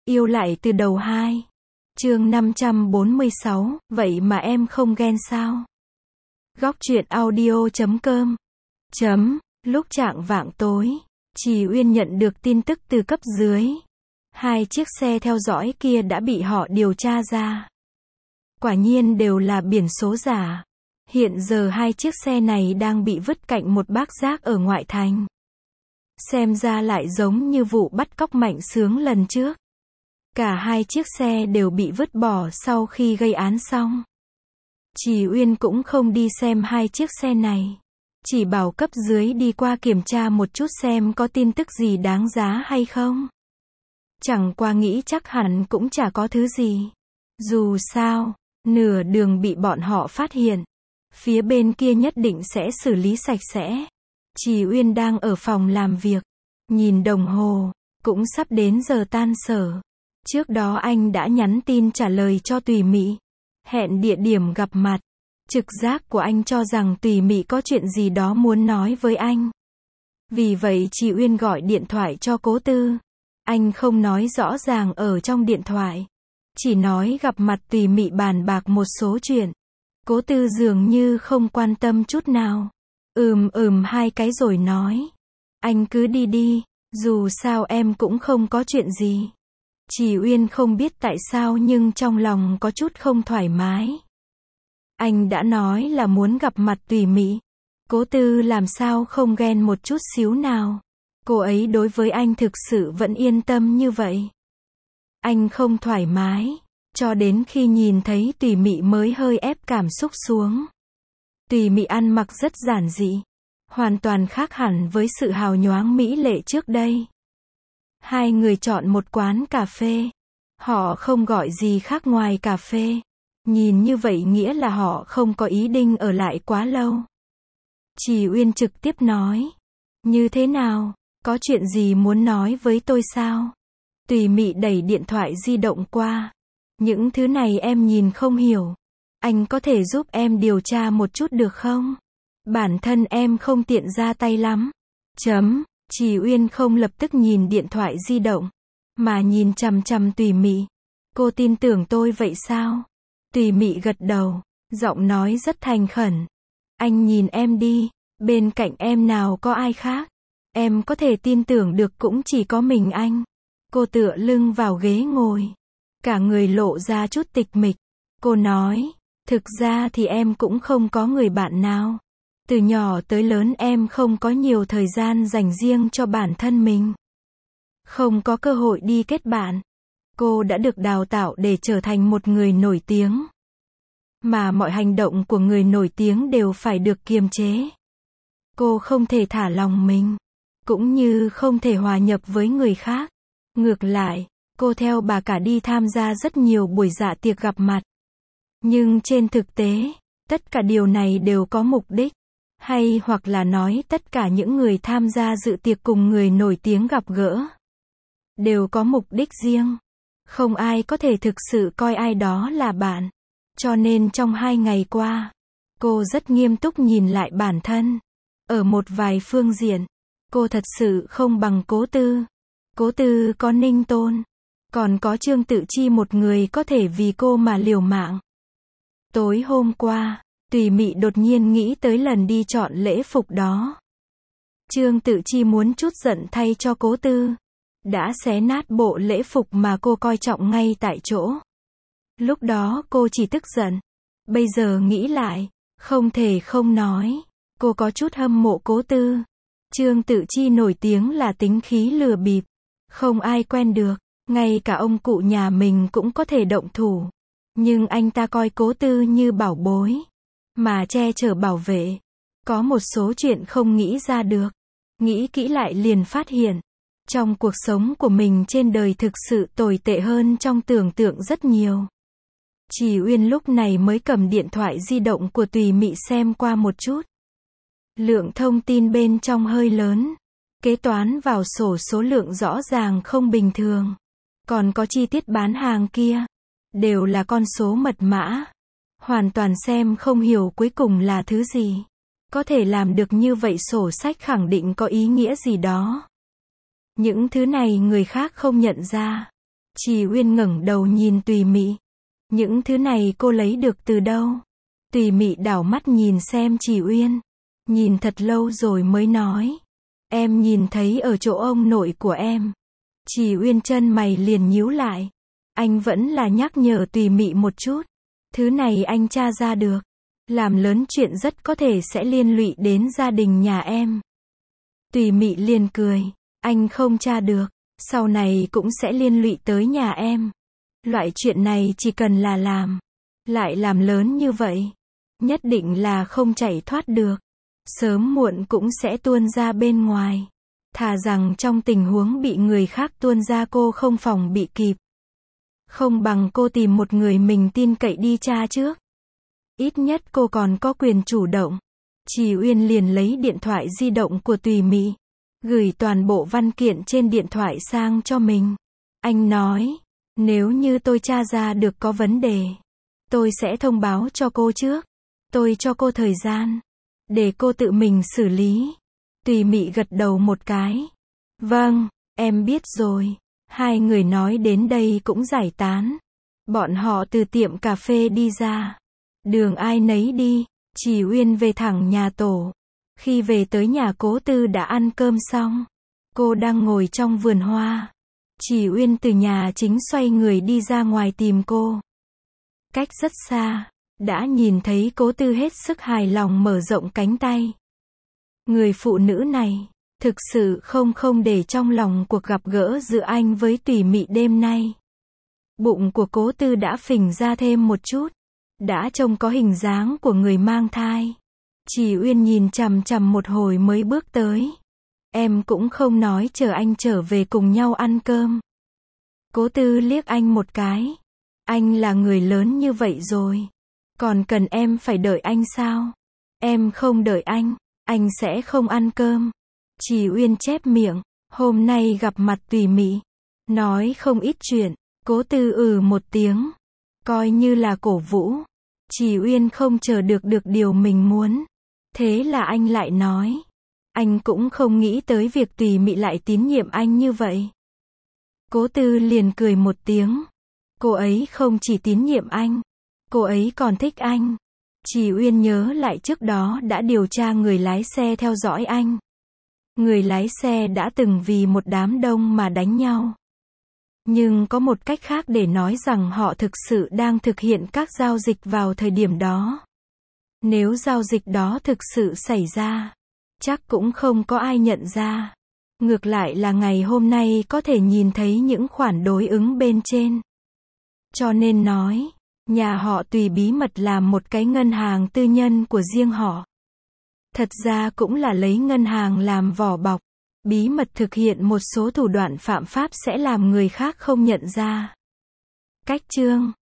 Yêu lại từ đầu 2. Chương 546, vậy mà em không ghen sao? Góc truyện audio.com. Lúc chạng vạng tối, Trì Uyên nhận được tin tức từ cấp dưới. 2 chiếc xe theo dõi kia đã bị họ điều tra ra. Quả nhiên đều là biển số giả. Hiện giờ 2 chiếc xe này đang bị vứt cạnh một bãi rác ở ngoại thành. Xem ra lại giống như vụ bắt cóc Mạnh Sướng lần trước. Cả 2 chiếc xe đều bị vứt bỏ sau khi gây án xong. Trì Uyên cũng không đi xem 2 chiếc xe này. Chỉ bảo cấp dưới đi qua kiểm tra một chút xem có tin tức gì đáng giá hay không. Chẳng qua nghĩ chắc hẳn cũng chả có thứ gì. Dù sao, nửa đường bị bọn họ phát hiện. Phía bên kia nhất định sẽ xử lý sạch sẽ. Trì Uyên đang ở phòng làm việc. Nhìn đồng hồ, cũng sắp đến giờ tan sở. Trước đó anh đã nhắn tin trả lời cho Tùy Mị. Hẹn địa điểm gặp mặt. Trực giác của anh cho rằng Tùy Mị có chuyện gì đó muốn nói với anh. Vì vậy Trì Uyên gọi điện thoại cho Cố Tư. Anh không nói rõ ràng ở trong điện thoại. Chỉ nói gặp mặt Tùy Mị bàn bạc một số chuyện. Cố Tư dường như không quan tâm chút nào. 2 cái rồi nói. Anh cứ đi đi, dù sao em cũng không có chuyện gì. Trì Uyên không biết tại sao nhưng trong lòng có chút không thoải mái. Anh đã nói là muốn gặp mặt Tùy Mị. Cố Tư làm sao không ghen một chút xíu nào. Cô ấy đối với anh thực sự vẫn yên tâm như vậy. Anh không thoải mái, cho đến khi nhìn thấy Tùy Mị mới hơi ép cảm xúc xuống. Tùy Mị ăn mặc rất giản dị, hoàn toàn khác hẳn với sự hào nhoáng mỹ lệ trước đây. 2 người chọn một quán cà phê. Họ không gọi gì khác ngoài cà phê. Nhìn như vậy nghĩa là họ không có ý định ở lại quá lâu. Trì Uyên trực tiếp nói. Như thế nào? Có chuyện gì muốn nói với tôi sao? Tùy Mị đẩy điện thoại di động qua. Những thứ này em nhìn không hiểu. Anh có thể giúp em điều tra một chút được không? Bản thân em không tiện ra tay lắm. Trì Uyên không lập tức nhìn điện thoại di động, mà nhìn chằm chằm Tùy Mị. Cô tin tưởng tôi vậy sao? Tùy Mị gật đầu, giọng nói rất thành khẩn. Anh nhìn em đi, bên cạnh em nào có ai khác. Em có thể tin tưởng được cũng chỉ có mình anh. Cô tựa lưng vào ghế ngồi. Cả người lộ ra chút tịch mịch. Cô nói, thực ra thì em cũng không có người bạn nào. Từ nhỏ tới lớn em không có nhiều thời gian dành riêng cho bản thân mình. Không có cơ hội đi kết bạn. Cô đã được đào tạo để trở thành một người nổi tiếng. Mà mọi hành động của người nổi tiếng đều phải được kiềm chế. Cô không thể thả lòng mình. Cũng như không thể hòa nhập với người khác. Ngược lại, cô theo bà cả đi tham gia rất nhiều buổi dạ tiệc gặp mặt. Nhưng trên thực tế, tất cả điều này đều có mục đích. Hay hoặc là nói tất cả những người tham gia dự tiệc cùng người nổi tiếng gặp gỡ. Đều có mục đích riêng. Không ai có thể thực sự coi ai đó là bạn. Cho nên trong 2 ngày qua, cô rất nghiêm túc nhìn lại bản thân. Ở một vài phương diện, cô thật sự không bằng Cố Tư. Cố Tư có Ninh Tôn. Còn có Trương Tự Chi một người có thể vì cô mà liều mạng. Tối hôm qua, Tùy Mị đột nhiên nghĩ tới lần đi chọn lễ phục đó. Trương Tự Chi muốn chút giận thay cho Cố Tư. Đã xé nát bộ lễ phục mà cô coi trọng ngay tại chỗ. Lúc đó cô chỉ tức giận. Bây giờ nghĩ lại, không thể không nói. Cô có chút hâm mộ Cố Tư. Trương Tự Chi nổi tiếng là tính khí lừa bịp. Không ai quen được. Ngay cả ông cụ nhà mình cũng có thể động thủ. Nhưng anh ta coi Cố Tư như bảo bối. Mà che chở bảo vệ. Có một số chuyện không nghĩ ra được. Nghĩ kỹ lại liền phát hiện. Trong cuộc sống của mình trên đời thực sự tồi tệ hơn trong tưởng tượng rất nhiều. Trì Uyên lúc này mới cầm điện thoại di động của Tùy Mị xem qua một chút. Lượng thông tin bên trong hơi lớn. Kế toán vào sổ số lượng rõ ràng không bình thường. Còn có chi tiết bán hàng kia. Đều là con số mật mã. Hoàn toàn xem không hiểu cuối cùng là thứ gì. Có thể làm được như vậy sổ sách khẳng định có ý nghĩa gì đó. Những thứ này người khác không nhận ra. Trì Uyên ngẩng đầu nhìn Tùy Mị. Những thứ này cô lấy được từ đâu? Tùy Mị đảo mắt nhìn xem Trì Uyên. Nhìn thật lâu rồi mới nói. Em nhìn thấy ở chỗ ông nội của em. Trì Uyên chân mày liền nhíu lại. Anh vẫn là nhắc nhở Tùy Mị một chút. Thứ này anh tra ra được. Làm lớn chuyện rất có thể sẽ liên lụy đến gia đình nhà em. Tùy Mị liền cười. Anh không tra được. Sau này cũng sẽ liên lụy tới nhà em. Loại chuyện này chỉ cần là làm. Lại làm lớn như vậy. Nhất định là không chạy thoát được. Sớm muộn cũng sẽ tuôn ra bên ngoài. Thà rằng trong tình huống bị người khác tuôn ra cô không phòng bị kịp. Không bằng cô tìm một người mình tin cậy đi tra trước. Ít nhất cô còn có quyền chủ động. Trì Uyên liền lấy điện thoại di động của Tùy Mị. Gửi toàn bộ văn kiện trên điện thoại sang cho mình. Anh nói, nếu như tôi tra ra được có vấn đề, tôi sẽ thông báo cho cô trước. Tôi cho cô thời gian, để cô tự mình xử lý. Tùy Mị gật đầu một cái. Vâng, em biết rồi. Hai người nói đến đây cũng giải tán. Bọn họ từ tiệm cà phê đi ra. Đường ai nấy đi. Trì Uyên về thẳng nhà tổ. Khi về tới nhà Cố Tư đã ăn cơm xong. Cô đang ngồi trong vườn hoa. Trì Uyên từ nhà chính xoay người đi ra ngoài tìm cô. Cách rất xa, đã nhìn thấy Cố Tư hết sức hài lòng mở rộng cánh tay. Người phụ nữ này, thực sự không để trong lòng cuộc gặp gỡ giữa anh với Tùy Mị đêm nay. Bụng của Cố Tư đã phình ra thêm một chút. Đã trông có hình dáng của người mang thai. Trì Uyên nhìn chằm chằm một hồi mới bước tới. Em cũng không nói chờ anh trở về cùng nhau ăn cơm. Cố Tư liếc anh một cái. Anh là người lớn như vậy rồi. Còn cần em phải đợi anh sao? Em không đợi anh sẽ không ăn cơm. Trì Uyên chép miệng. Hôm nay gặp mặt Tùy Mị. Nói không ít chuyện. Cố Tư một tiếng. Coi như là cổ vũ. Trì Uyên không chờ được điều mình muốn. Thế là anh lại nói. Anh cũng không nghĩ tới việc Tùy Mị lại tín nhiệm anh như vậy. Cố Tư liền cười một tiếng. Cô ấy không chỉ tín nhiệm anh. Cô ấy còn thích anh. Trì Uyên nhớ lại trước đó đã điều tra người lái xe theo dõi anh. Người lái xe đã từng vì một đám đông mà đánh nhau. Nhưng có một cách khác để nói rằng họ thực sự đang thực hiện các giao dịch vào thời điểm đó. Nếu giao dịch đó thực sự xảy ra, chắc cũng không có ai nhận ra. Ngược lại là ngày hôm nay có thể nhìn thấy những khoản đối ứng bên trên. Cho nên nói, nhà họ Tùy bí mật làm một cái ngân hàng tư nhân của riêng họ. Thật ra cũng là lấy ngân hàng làm vỏ bọc. Bí mật thực hiện một số thủ đoạn phạm pháp sẽ làm người khác không nhận ra. Cách chương